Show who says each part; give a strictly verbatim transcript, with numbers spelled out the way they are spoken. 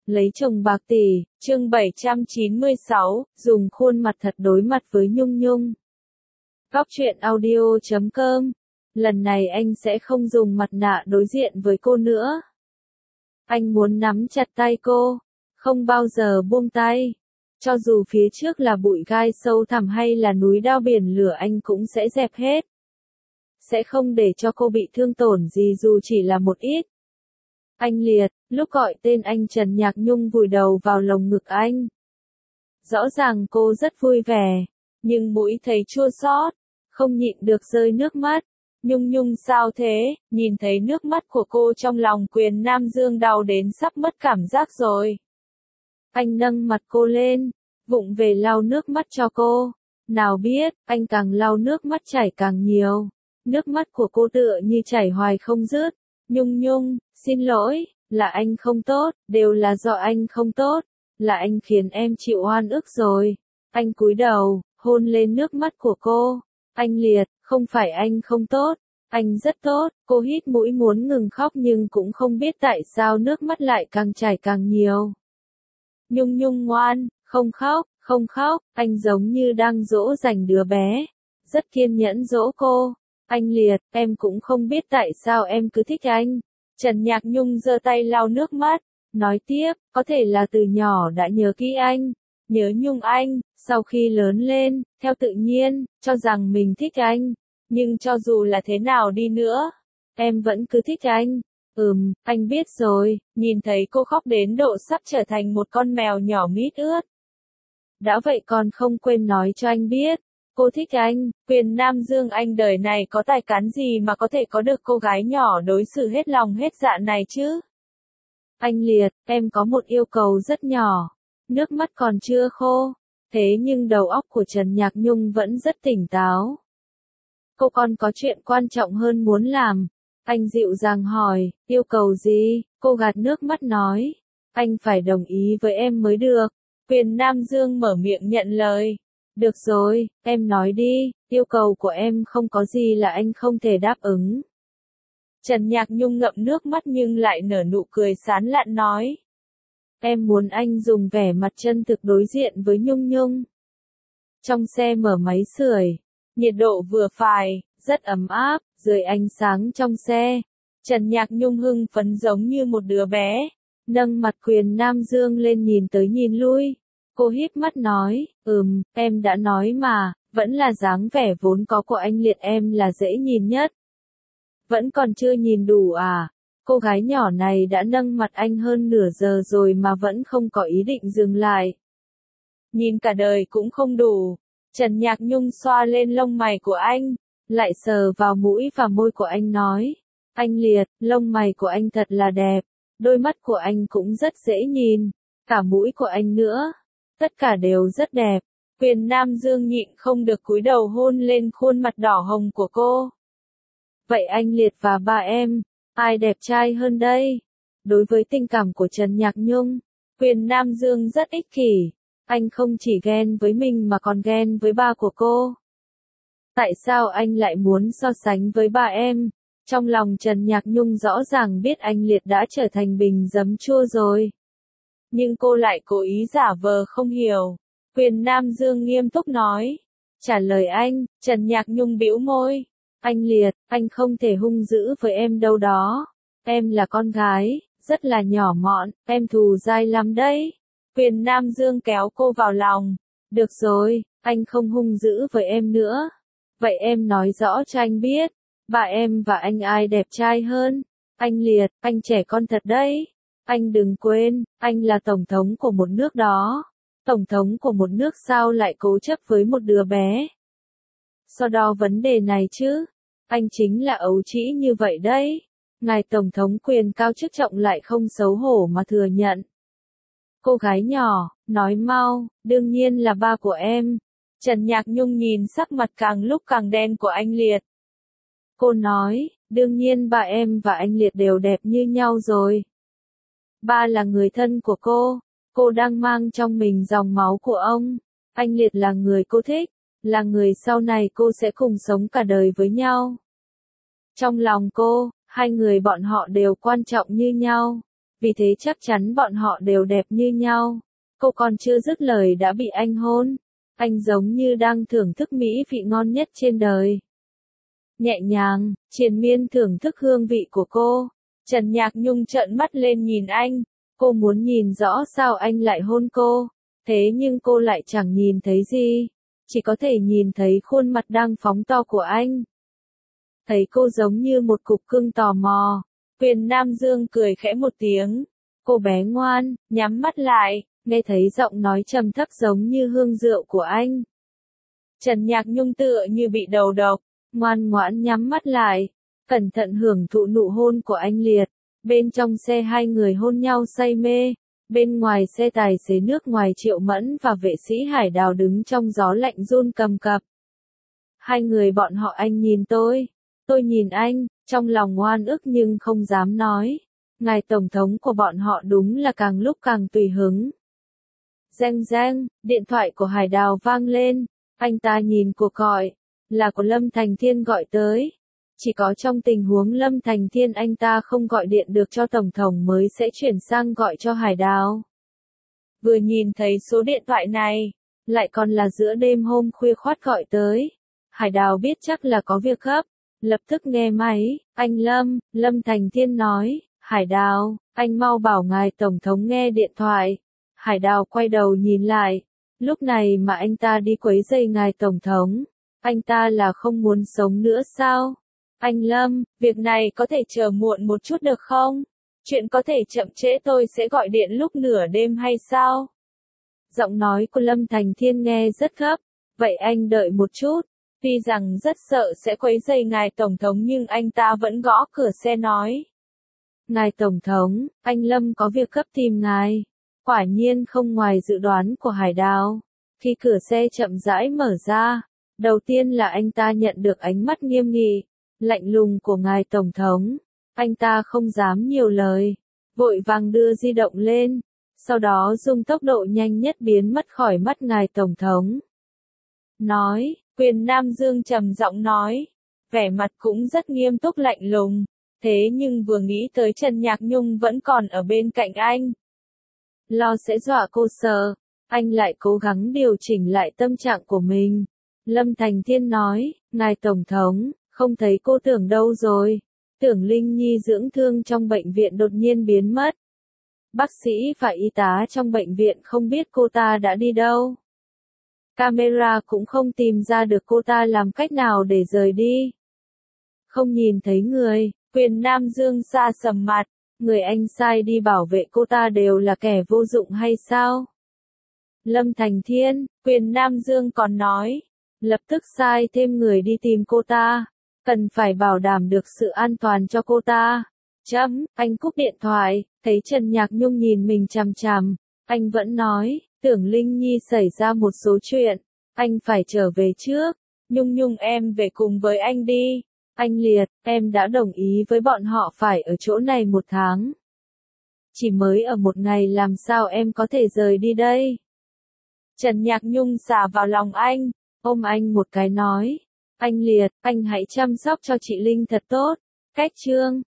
Speaker 1: Lấy chồng bạc tỷ, chương bảy trăm chín mươi sáu, dùng khuôn mặt thật đối mặt với Nhung Nhung. Góc truyện audio chấm com. Lần này anh sẽ không dùng mặt nạ đối diện với cô nữa. Anh muốn nắm chặt tay cô, không bao giờ buông tay. Cho dù phía trước là bụi gai sâu thẳm hay là núi đao biển lửa anh cũng sẽ dẹp hết. Sẽ không để cho cô bị thương tổn gì dù chỉ là một ít. Anh Liệt, lúc gọi tên anh Trần Nhạc Nhung vùi đầu vào lồng ngực anh. Rõ ràng cô rất vui vẻ, nhưng mũi thấy chua xót, không nhịn được rơi nước mắt. Nhung Nhung sao thế, nhìn thấy nước mắt của cô trong lòng Quyền Nam Dương đau đến sắp mất cảm giác rồi. Anh nâng mặt cô lên, vụng về lau nước mắt cho cô. Nào biết, anh càng lau nước mắt chảy càng nhiều. Nước mắt của cô tựa như chảy hoài không dứt. Nhung Nhung, xin lỗi, là anh không tốt, đều là do anh không tốt, là anh khiến em chịu oan ức rồi. Anh cúi đầu, hôn lên nước mắt của cô. Anh Liệt, không phải anh không tốt, anh rất tốt. Cô hít mũi muốn ngừng khóc nhưng cũng không biết tại sao nước mắt lại càng chảy càng nhiều. Nhung Nhung ngoan, không khóc, không khóc, anh giống như đang dỗ dành đứa bé. Rất kiên nhẫn dỗ cô. Anh Liệt, em cũng không biết tại sao em cứ thích anh. Trần Nhạc Nhung giơ tay lau nước mắt, nói tiếp, có thể là từ nhỏ đã nhớ kỹ anh, nhớ Nhung anh, sau khi lớn lên, theo tự nhiên, cho rằng mình thích anh. Nhưng cho dù là thế nào đi nữa, em vẫn cứ thích anh. Ừm, anh biết rồi, nhìn thấy cô khóc đến độ sắp trở thành một con mèo nhỏ mít ướt. Đã vậy còn không quên nói cho anh biết. Cô thích anh, Quyền Nam Dương anh đời này có tài cán gì mà có thể có được cô gái nhỏ đối xử hết lòng hết dạ này chứ? Anh Liệt, em có một yêu cầu rất nhỏ. Nước mắt còn chưa khô. Thế nhưng đầu óc của Trần Nhạc Nhung vẫn rất tỉnh táo. Cô còn có chuyện quan trọng hơn muốn làm. Anh dịu dàng hỏi, yêu cầu gì? Cô gạt nước mắt nói. Anh phải đồng ý với em mới được. Quyền Nam Dương mở miệng nhận lời. Được rồi, em nói đi, yêu cầu của em không có gì là anh không thể đáp ứng. Trần Nhạc Nhung ngậm nước mắt nhưng lại nở nụ cười sán lạn nói. Em muốn anh dùng vẻ mặt chân thực đối diện với Nhung Nhung. Trong xe mở máy sưởi, nhiệt độ vừa phải, rất ấm áp, dưới ánh sáng trong xe. Trần Nhạc Nhung hưng phấn giống như một đứa bé, nâng mặt Quyền Nam Dương lên nhìn tới nhìn lui. Cô híp mắt nói, ừm, em đã nói mà, vẫn là dáng vẻ vốn có của anh Liệt em là dễ nhìn nhất. Vẫn còn chưa nhìn đủ à? Cô gái nhỏ này đã nâng mặt anh hơn nửa giờ rồi mà vẫn không có ý định dừng lại. Nhìn cả đời cũng không đủ. Trần Nhạc Nhung xoa lên lông mày của anh, lại sờ vào mũi và môi của anh nói. Anh Liệt, lông mày của anh thật là đẹp, đôi mắt của anh cũng rất dễ nhìn, cả mũi của anh nữa. Tất cả đều rất đẹp. Quyền Nam Dương nhịn không được cúi đầu hôn lên khuôn mặt đỏ hồng của cô. Vậy anh Liệt và ba em, ai đẹp trai hơn đây? Đối với tình cảm của Trần Nhạc Nhung, Quyền Nam Dương rất ích kỷ. Anh không chỉ ghen với mình mà còn ghen với ba của cô. Tại sao anh lại muốn so sánh với ba em? Trong lòng Trần Nhạc Nhung rõ ràng biết anh Liệt đã trở thành bình giấm chua rồi. Nhưng cô lại cố ý giả vờ không hiểu. Quyền Nam Dương nghiêm túc nói. Trả lời anh, Trần Nhạc Nhung bĩu môi. Anh Liệt, anh không thể hung dữ với em đâu đó. Em là con gái, rất là nhỏ mọn, em thù dai lắm đấy. Quyền Nam Dương kéo cô vào lòng. Được rồi, anh không hung dữ với em nữa. Vậy em nói rõ cho anh biết, bà em và anh ai đẹp trai hơn? Anh Liệt, anh trẻ con thật đấy. Anh đừng quên, anh là tổng thống của một nước đó. Tổng thống của một nước sao lại cố chấp với một đứa bé? So đo vấn đề này chứ. Anh chính là ấu trĩ như vậy đấy. Ngài tổng thống quyền cao chức trọng lại không xấu hổ mà thừa nhận. Cô gái nhỏ, nói mau, đương nhiên là ba của em. Trần Nhạc Nhung nhìn sắc mặt càng lúc càng đen của anh Liệt. Cô nói, đương nhiên ba em và anh Liệt đều đẹp như nhau rồi. Ba là người thân của cô, cô đang mang trong mình dòng máu của ông. Anh Liệt là người cô thích, là người sau này cô sẽ cùng sống cả đời với nhau. Trong lòng cô, hai người bọn họ đều quan trọng như nhau. vì thế chắc chắn bọn họ đều đẹp như nhau. Cô còn chưa dứt lời đã bị anh hôn. Anh giống như đang thưởng thức mỹ vị ngon nhất trên đời. Nhẹ nhàng, triền miên thưởng thức hương vị của cô. Trần Nhạc Nhung trợn mắt lên nhìn anh. Cô muốn nhìn rõ sao anh lại hôn cô. Thế nhưng cô lại chẳng nhìn thấy gì. Chỉ có thể nhìn thấy khuôn mặt đang phóng to của anh. Thấy cô giống như một cục cưng tò mò. Quyền Nam Dương cười khẽ một tiếng. Cô bé ngoan, nhắm mắt lại, nghe thấy giọng nói trầm thấp giống như hương rượu của anh. Trần Nhạc Nhung tựa như bị đầu độc, ngoan ngoãn nhắm mắt lại, cẩn thận hưởng thụ nụ hôn của anh Liệt. Bên trong xe hai người hôn nhau say mê, bên ngoài xe tài xế nước ngoài Triệu Mẫn và vệ sĩ Hải Đào đứng trong gió lạnh run cầm cập. Hai người bọn họ anh nhìn tôi, tôi nhìn anh, trong lòng oan ức nhưng không dám nói. Ngài Tổng thống của bọn họ đúng là càng lúc càng tùy hứng. Reng reng, điện thoại của Hải Đào vang lên, anh ta nhìn cuộc gọi, là của Lâm Thành Thiên gọi tới. Chỉ có trong tình huống Lâm Thành Thiên anh ta không gọi điện được cho Tổng thống mới sẽ chuyển sang gọi cho Hải Đào. Vừa nhìn thấy số điện thoại này, lại còn là giữa đêm hôm khuya khoắt gọi tới. Hải Đào biết chắc là có việc gấp, lập tức nghe máy, anh Lâm, Lâm Thành Thiên nói, Hải Đào, anh mau bảo ngài Tổng thống nghe điện thoại. Hải Đào quay đầu nhìn lại, lúc này mà anh ta đi quấy rầy ngài Tổng thống, anh ta là không muốn sống nữa sao? Anh Lâm, việc này có thể chờ muộn một chút được không? Chuyện có thể chậm trễ tôi sẽ gọi điện lúc nửa đêm hay sao? Giọng nói của Lâm Thành Thiên nghe rất gấp, vậy anh đợi một chút. Tuy rằng rất sợ sẽ quấy rầy ngài Tổng thống nhưng anh ta vẫn gõ cửa xe nói. Ngài Tổng thống, anh Lâm có việc gấp tìm ngài. Quả nhiên không ngoài dự đoán của Hải Đào. Khi cửa xe chậm rãi mở ra, đầu tiên là anh ta nhận được ánh mắt nghiêm nghị, lạnh lùng của ngài Tổng thống. Anh ta không dám nhiều lời, vội vàng đưa di động lên, sau đó dùng tốc độ nhanh nhất biến mất khỏi mắt ngài Tổng thống. Nói, Quyền Nam Dương trầm giọng nói, vẻ mặt cũng rất nghiêm túc lạnh lùng, thế nhưng vừa nghĩ tới Trần Nhạc Nhung vẫn còn ở bên cạnh anh. Lo sẽ dọa cô sợ, anh lại cố gắng điều chỉnh lại tâm trạng của mình. Lâm Thành Thiên nói, ngài Tổng thống, không thấy cô Tưởng đâu rồi? Tưởng Linh Nhi dưỡng thương trong bệnh viện đột nhiên biến mất. Bác sĩ và y tá trong bệnh viện không biết cô ta đã đi đâu. Camera cũng không tìm ra được cô ta làm cách nào để rời đi. Không nhìn thấy người, Quyền Nam Dương xa sầm mặt, người anh sai đi bảo vệ cô ta đều là kẻ vô dụng hay sao? Lâm Thành Thiên, Quyền Nam Dương còn nói, lập tức sai thêm người đi tìm cô ta, cần phải bảo đảm được sự an toàn cho cô ta. Chấm, anh cúp điện thoại, thấy Trần Nhạc Nhung nhìn mình chằm chằm, anh vẫn nói, Tưởng Linh Nhi xảy ra một số chuyện, anh phải trở về trước. Nhung Nhung em về cùng với anh đi. Anh Liệt, em đã đồng ý với bọn họ phải ở chỗ này một tháng. Chỉ mới ở một ngày làm sao em có thể rời đi đây? Trần Nhạc Nhung xả vào lòng anh, ôm anh một cái nói, anh Liệt, anh hãy chăm sóc cho chị Linh thật tốt. Cách chương